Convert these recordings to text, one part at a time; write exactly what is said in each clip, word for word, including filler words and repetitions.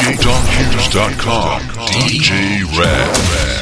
D J Hughes dot com, D J Red.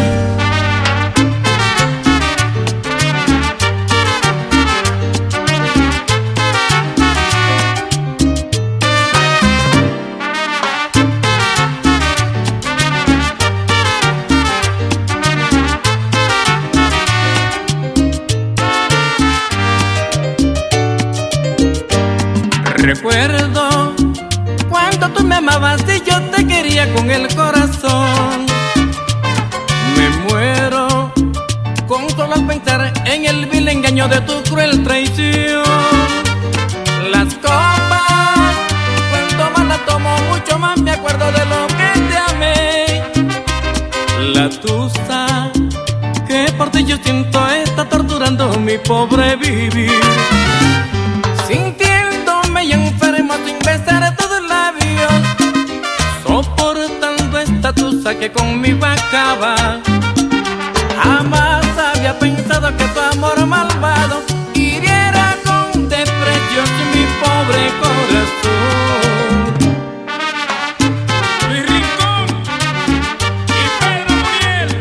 Recuerdo cuando tú me amabas y yo te quería con el corazón. Me muero con solo pensar en el vil engaño de tu cruel traición. Las copas, cuando más las tomo, mucho más me acuerdo de lo que te amé. La tusa que por ti yo siento está torturando mi pobre vivir. Sintiéndome y enfermo sin besar tus labios, soportando esta tusa que conmigo acaba. Jamás había pensado que tu amor malvado hiriera con desprecio mi pobre corazón. Luis Rincón y Pedro Muriel.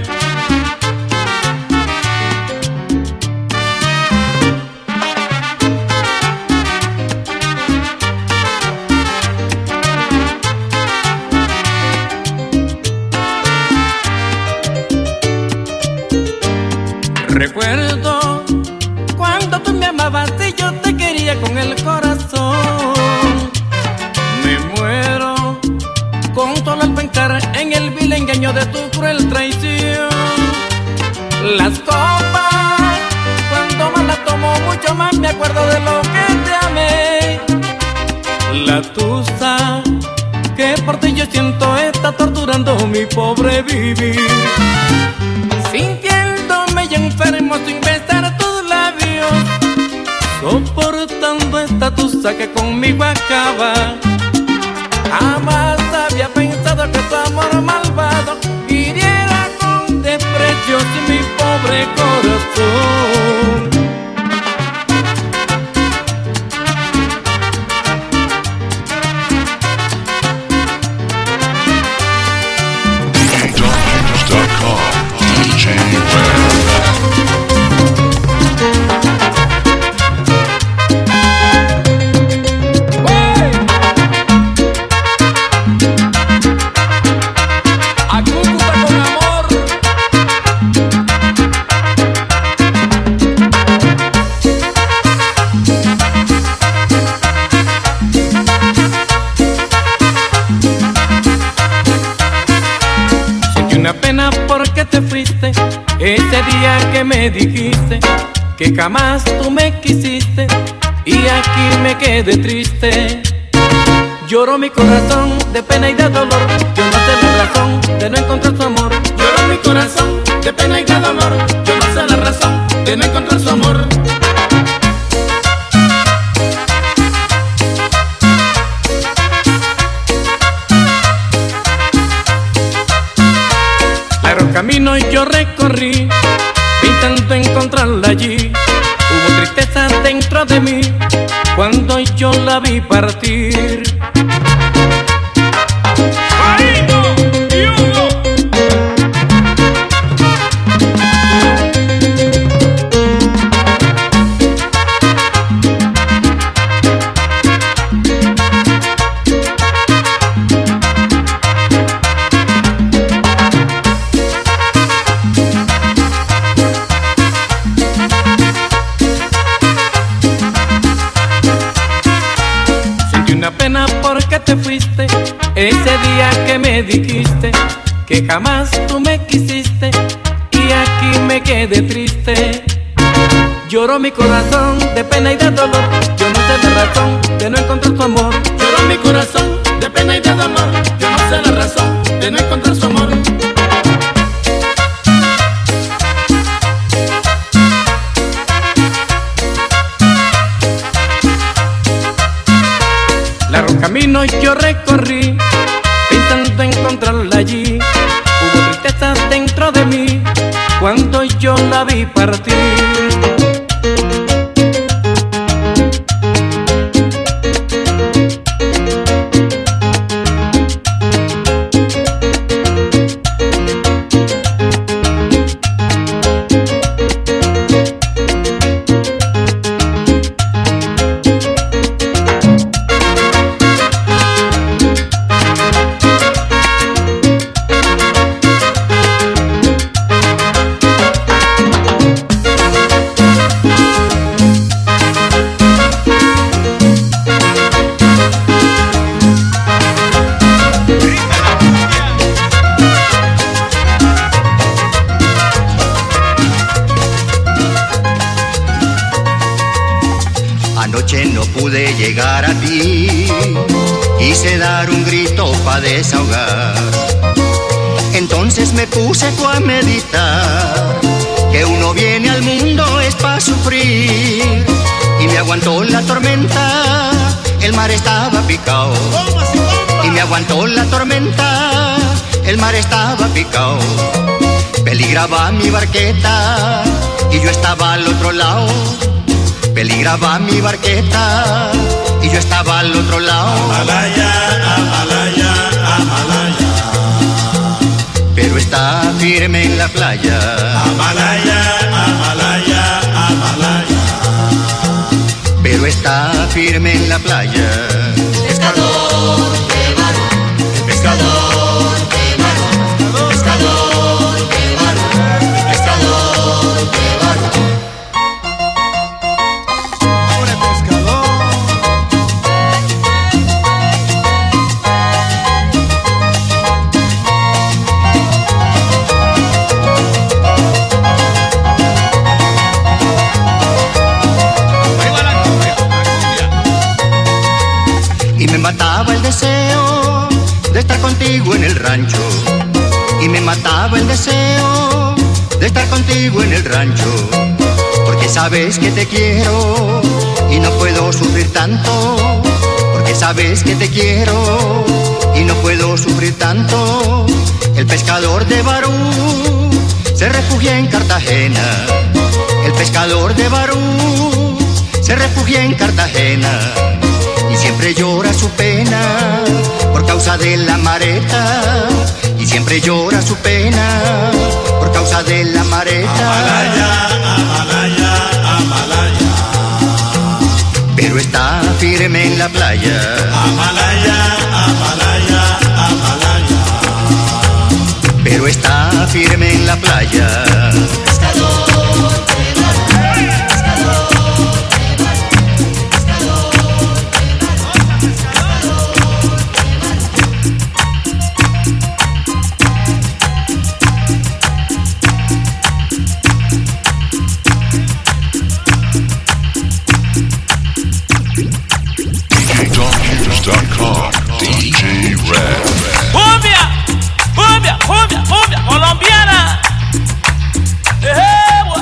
Recuerdo cuando tú me amabas y yo te quería con el corazón. Me muero con solo al pensar en el vil engaño de tu cruel traición. Las copas, cuando más las tomo, mucho más me acuerdo de lo que te amé. La tusa que por ti yo siento está torturando mi pobre vivir. Sintiéndome y enfermo sin besar tus labios, soportando esta tusa que conmigo acaba. Jamás había pensado que tu amor malvado hiriera con desprecio mi pobre corazón. D J Hughes dot com, D J Red. A Cúcuta con amor. Sentí una pena porque te fuiste ese día que me dijiste que jamás tú me quisiste, y aquí me quedé triste. Lloró mi corazón de pena y de dolor, yo no sé la razón de no encontrar su amor. Lloró mi corazón de pena y de dolor, yo no sé la razón de no encontrar su amor. Largo camino yo recorrí, intentando encontrarla allí. Hubo tristeza dentro de mí cuando yo la vi partir. ¡Marito y Hugo! Una pena porque te fuiste ese día que me dijiste que jamás tú me quisiste, y aquí me quedé triste. Lloró mi corazón de pena y de dolor, yo no sé la razón de no encontrar su amor. Lloró mi corazón de pena y de dolor, yo no sé la razón de no encontrar su amor. Largo camino yo recorrí, intentando encontrarla allí. Hubo tristeza dentro de mí cuando yo la vi partir. pude llegar a ti, quise dar un grito pa' desahogar. Entonces me puse a meditar, que uno viene al mundo es pa' sufrir, y me aguantó la tormenta, el mar estaba picao. Y me aguantó la tormenta, el mar estaba picao. Peligraba mi barqueta y yo estaba al otro lado. Peligraba mi barqueta y yo estaba al otro lado. Amalaya, Amalaya, Amalaya. Pero está firme en la playa. Amalaya, Amalaya, Amalaya. Pero está firme en la playa. Pescador de barro, pescador de barro, pescador de barro, pescador de barro. Pobre pescador. Ahí va la cumbia, la cumbia. Y me mataba el deseo de estar contigo en el rancho. Y me mataba el deseo de estar contigo en el rancho. Porque sabes que te quiero y no puedo sufrir tanto. Porque sabes que te quiero y no puedo sufrir tanto. El pescador de Barú se refugia en Cartagena. El pescador de Barú se refugia en Cartagena. Y siempre llora su pena por causa de la mareta. Y siempre llora su pena por causa de la mareta. Amalaya, Amalaya, Amalaya. Pero está firme en la playa. Amalaya, Amalaya, Amalaya. Pero está firme en la playa. Pescador de barro, pescador de barro, pescador de D J Don Hughes dot com. D J Red. Cumbia, cumbia, cumbia, cumbia colombiana. Eh, gua.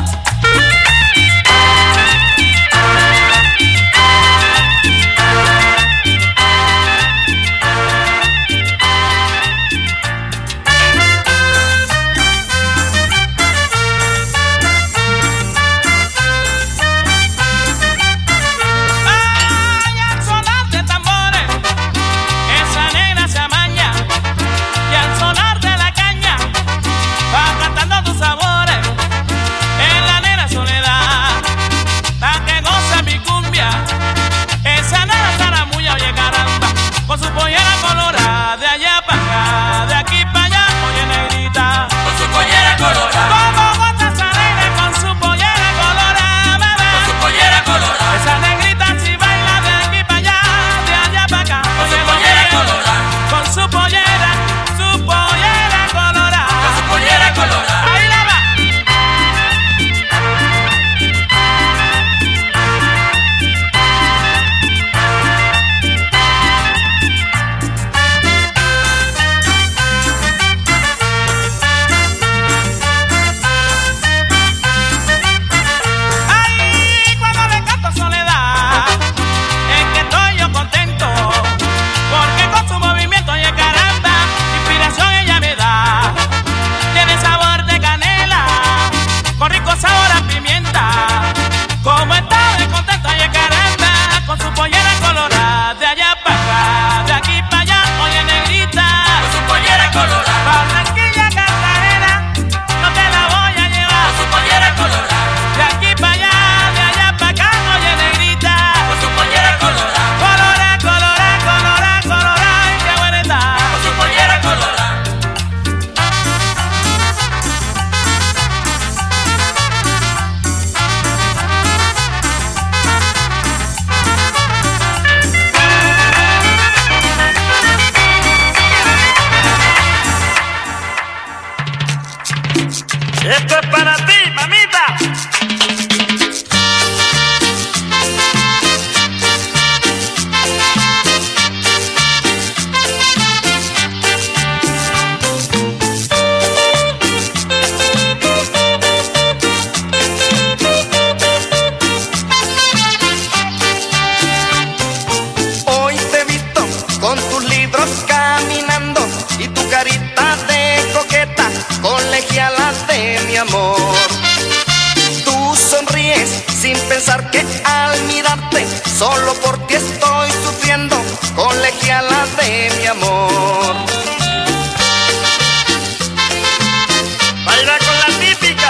Ay, al sonar de tambores, esa nena se amaña, y al sonar de la caña va cantando tus sabores. En la nena soledad, la que goza mi cumbia, esa nena zaramulla, oye caramba, con su pollera colorada, de allá para acá, de aquí para allá, oye negrita, con su pollera colorada. Como goza esa nena con su pollera colorada, bebé, con su pollera colorada. Esa negrita si baila de aquí para allá, de allá para acá, con su pollera colorada. Con su pollera, su pollera colorada. Con su pollera colorada. Ahí la va. Ay, cuando le canto soledad, es que estoy yo contento, porque con su movimiento, oye caramba, inspiración ella me da. Tiene sabor de canela, con rico sabor a pimienta. Como está de contento, oye caramba, con su pollera colorada, de allá para acá, de aquí para allá, oye negrita, con su pollera colorada. Barranquilla, Cartagena, no te la voy a llevar, con su pollera colorada. De aquí para allá, de allá para acá, oye negrita, con su pollera colorada. Colorá, colorá, colorá, colorá, ay, qué buena está, con su pollera colorada. Esto es para ti, mamita. amor. Tú sonríes sin pensar que al mirarte solo por ti estoy sufriendo, colegiala de mi amor. Baila con la típica.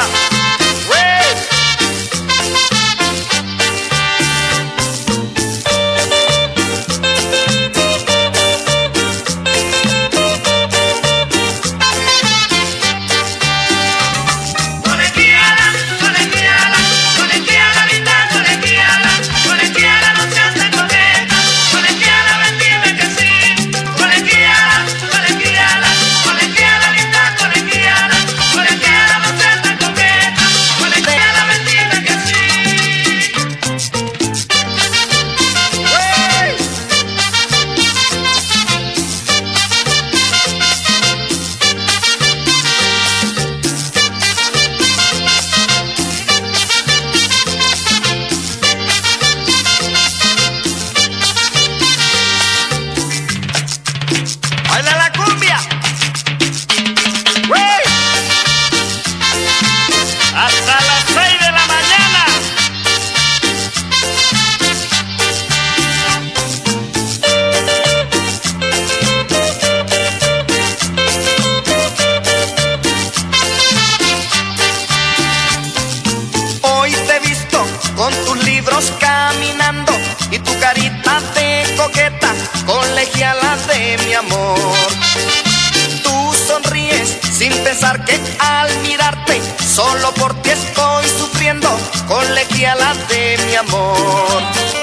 Caminando y tu carita de coqueta, colegiala de mi amor. Tú sonríes sin pensar que al mirarte solo por ti estoy sufriendo, colegiala de mi amor.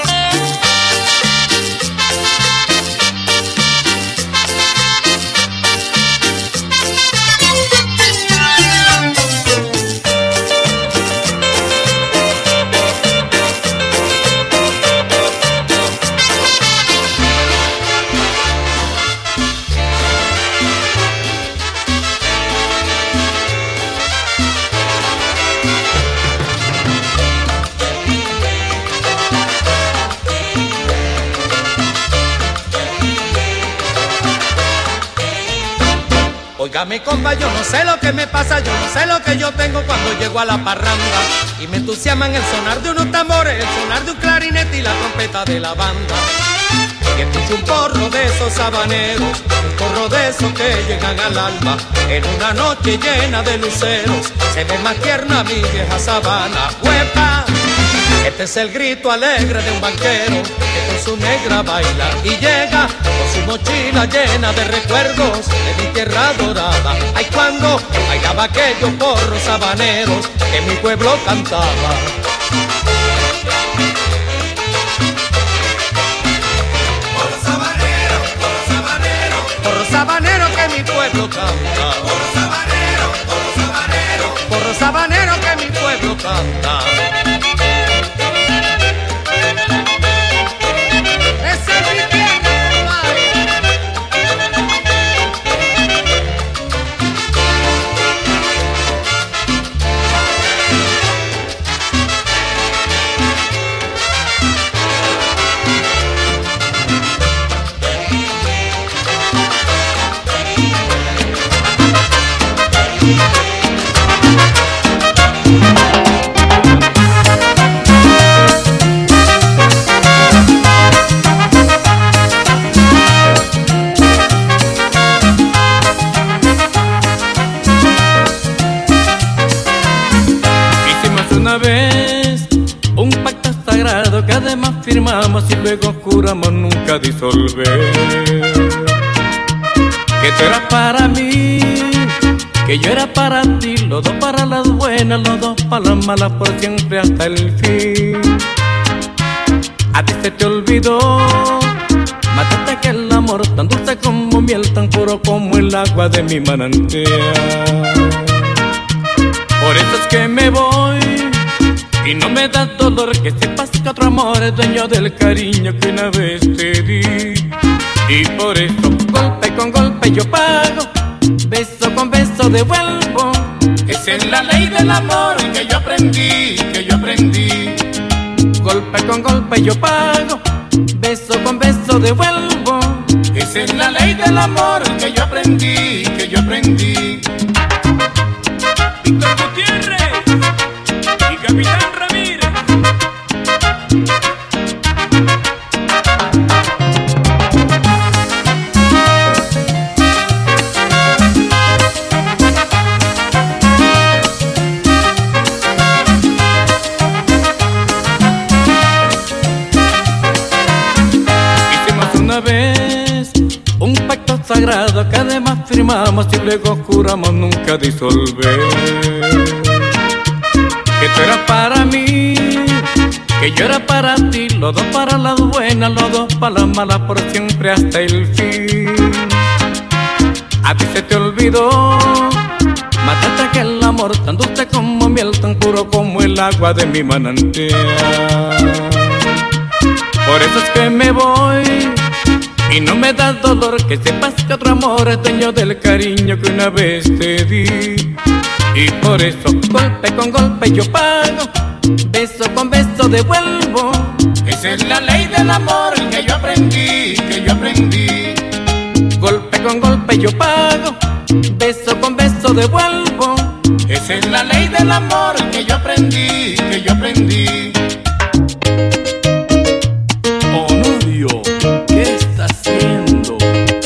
Oiga mi compa, yo no sé lo que me pasa, yo no sé lo que yo tengo cuando llego a la parranda y me entusiasman el sonar de unos tambores, el sonar de un clarinete y la trompeta de la banda. Y escucho un porro de esos habaneros, un porro de esos que llegan al alma. En una noche llena de luceros se ve más tierna mi vieja sabana. ¡Huepa! Este es el grito alegre de un banquero que con su negra baila y llega con su mochila llena de recuerdos de mi tierra dorada. Ay, cuando bailaba aquellos porros habaneros que mi pueblo cantaba. Porros habaneros, porros habaneros, porros habaneros que mi pueblo canta. Porros habaneros, porros habaneros, porros habaneros que mi pueblo canta. Que además firmamos y luego juramos nunca disolver. Que tú eras para mí, que yo era para ti, los dos para las buenas, los dos para las malas, por siempre hasta el fin. A ti se te olvidó, mataste aquel amor tan dulce como miel, tan puro como el agua de mi manantial. Por eso es que me voy y no me da dolor que sepas que otro amor es dueño del cariño que una vez te di. Y por eso golpe con golpe yo pago, beso con beso devuelvo. Esa es la ley del amor que yo aprendí, que yo aprendí. Golpe con golpe yo pago, beso con beso devuelvo. Esa es la ley del amor que yo aprendí, que yo aprendí. Víctor Gutiérrez. lo que además firmamos y luego juramos nunca disolver. Que tú eras para mí, que yo era para ti, los dos para las buenas, los dos para las malas, por siempre hasta el fin. A ti se te olvidó, mataste aquel amor tan dulce como miel, tan puro como el agua de mi manantial. Por eso es que me voy y no me da dolor que sepas que otro amor es dueño del cariño que una vez te di. Y por eso golpe con golpe yo pago, beso con beso devuelvo. Esa es la ley del amor que yo aprendí, que yo aprendí. Golpe con golpe yo pago, beso con beso devuelvo. Esa es la ley del amor que yo aprendí, que yo aprendí. Honorio, ¿qué está haciendo?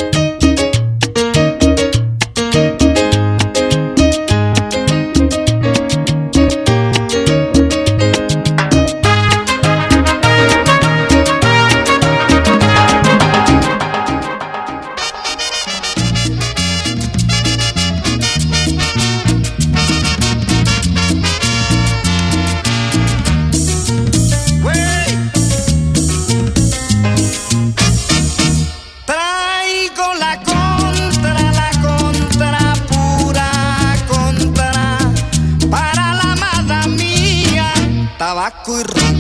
Tabaco y ron.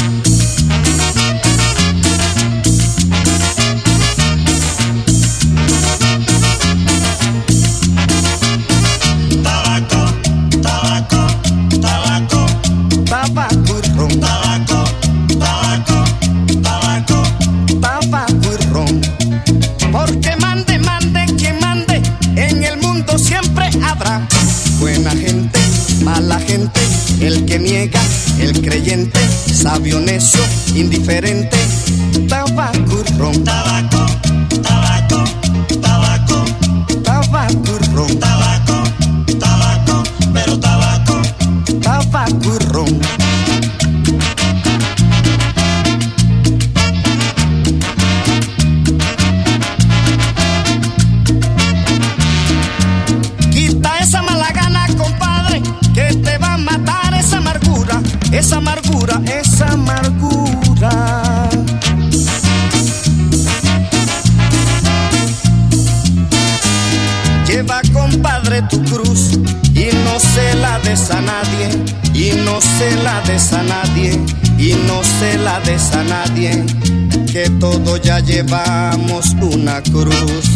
Tabaco, tabaco, tabaco, tabaco y ron. Tabaco, tabaco, tabaco, tabaco y ron. Porque mande, mande, quien mande, en el mundo siempre habrá buena gente, mala gente, el que niega, el creyente, sabio, necio, indiferente. Tabaco y ron. Tabaco, tabaco, tabaco, tabaco y ron. Tabaco, tabaco, pero tabaco, tabaco y ron. Quita esa mala gana, compadre, que te va a matar esa amargura, esa amargura, esa amargura. Lleva, compadre, tu cruz y no se la des a nadie, y no se la des a nadie, y no se la des a nadie, que todos ya llevamos una cruz.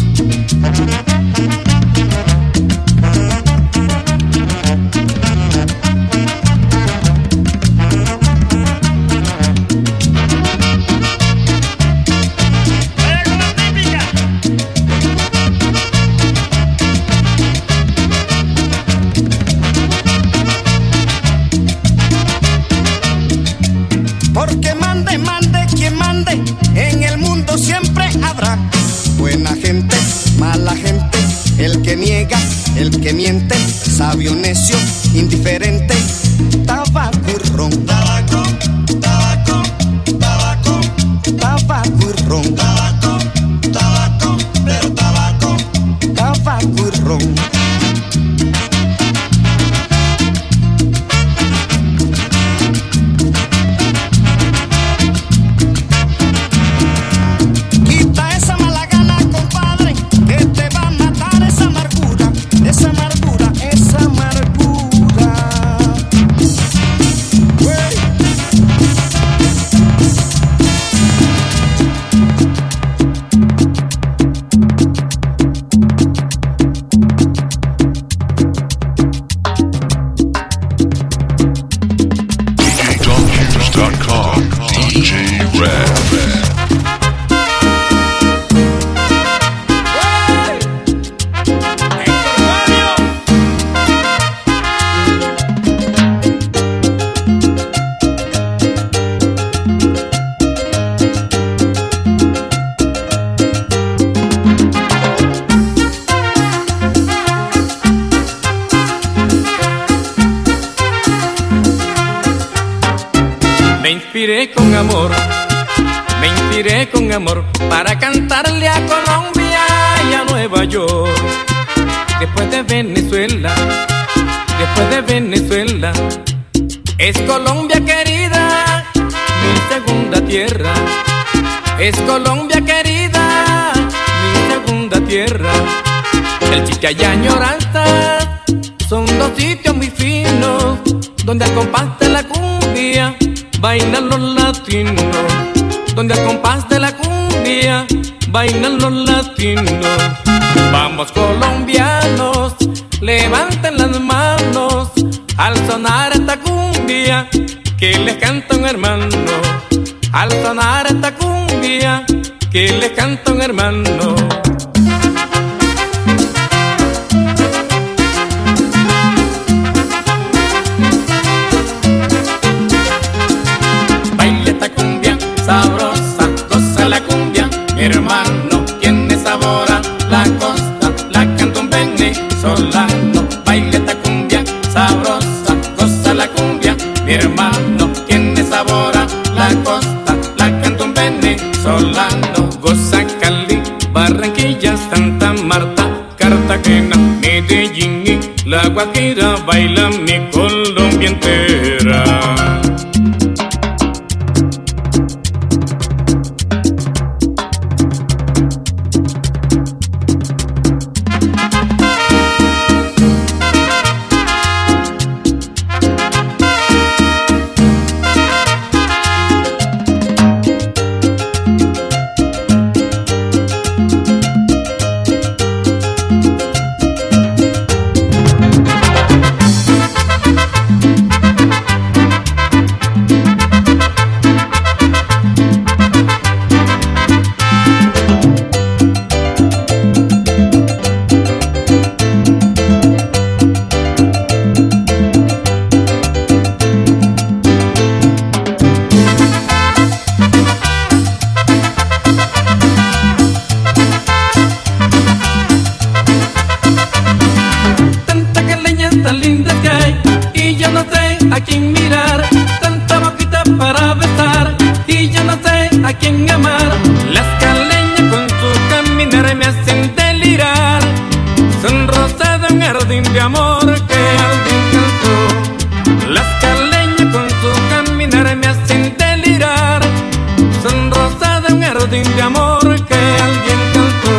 Porque mande, mande, quien mande, en el mundo siempre habrá buena gente, mala gente, el que niega, el que miente, sabio, necio, indiferente. Tabaco y ron. Tabaco, tabaco, tabaco, tabaco y ron. Tabaco, tabaco, pero tabaco, tabaco y ron. D J Red. Me inspiré con amor, me inspiré con amor para cantarle a Colombia y a Nueva Nueva York. Después de Venezuela, después de Venezuela, es Colombia querida, mi segunda tierra. Es Colombia querida, mi segunda tierra. El Chicha y Añoranzas son dos sitios muy finos, donde al compás de la cumbia bailan los latinos. Donde al compás de la cumbia bailan los latinos. Vamos colombianos, levanten las manos al sonar esta cumbia que les canta un hermano. Al sonar esta cumbia que les canta un hermano. Baila esta cumbia sabrosa, goza la cumbia, mi hermano, quien sabora la costa, la canta un venezolano. Baila esta cumbia sabrosa, goza la cumbia, mi hermano, quien sabora la costa, la canta un venezolano. Goza Cali, Barranquilla, Santa Marta, Cartagena, Medellín y La Guajira, baila mi Colombia entera. A quién mirar, tanta boquita para besar, y yo no sé a quién amar. Las caleñas con su caminar me hacen delirar. Son rosas de un jardín de amor que alguien cantó. Las caleñas con su caminar me hacen delirar. Son rosas de un jardín de amor que alguien cantó.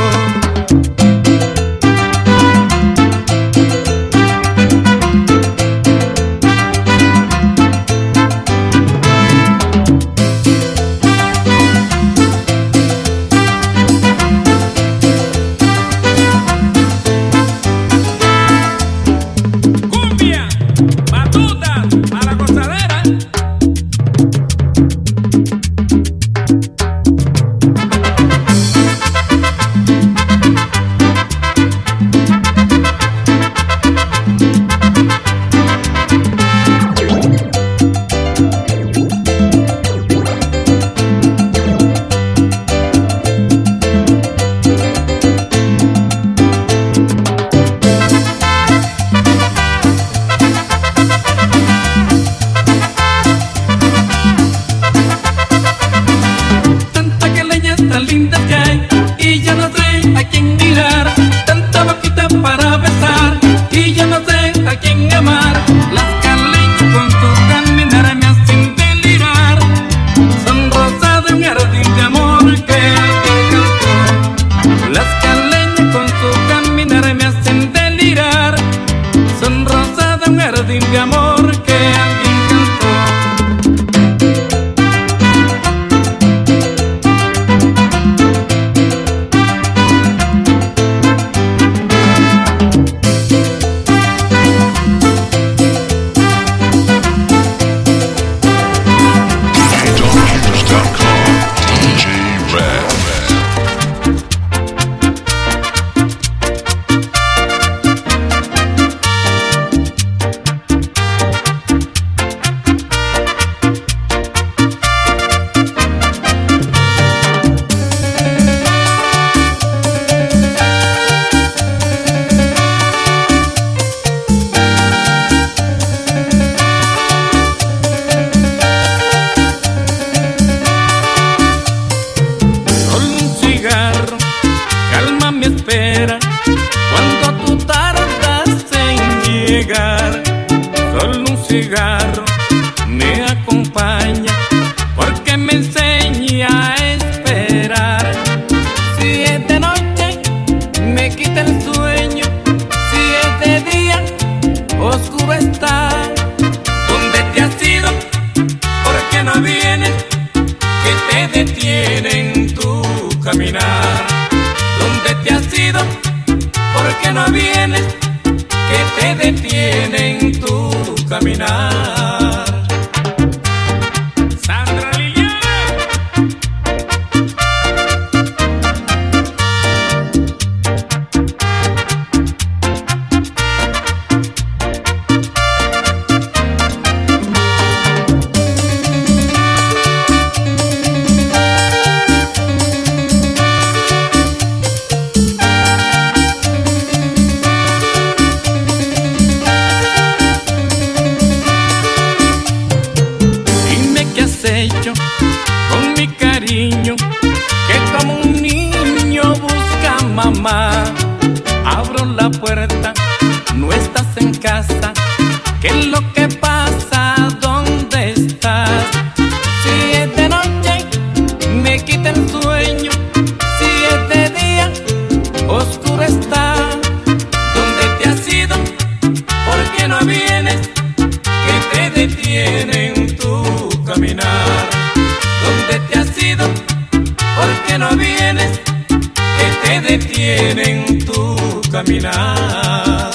vienes, que te detienen tu caminar. Sandra Liliana. Con mi cariño, que como un niño busca mamá. Abro la puerta, no estás en casa. ¿Qué es lo que pasa? ¿Dónde estás? Si es de noche, me quita el sueño. Si es de día, oscuro está. ¿Dónde te has ido? ¿Por qué no vienes? Que te detienen tu caminar. ¿Dónde te has ido? ¿Por qué no vienes? Que te detienen tu caminar.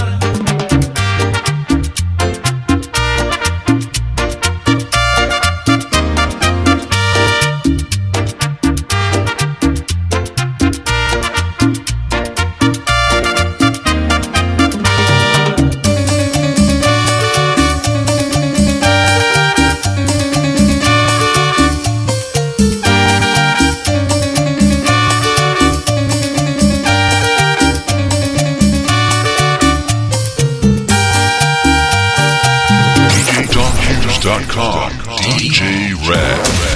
D J Dot com, D J Red.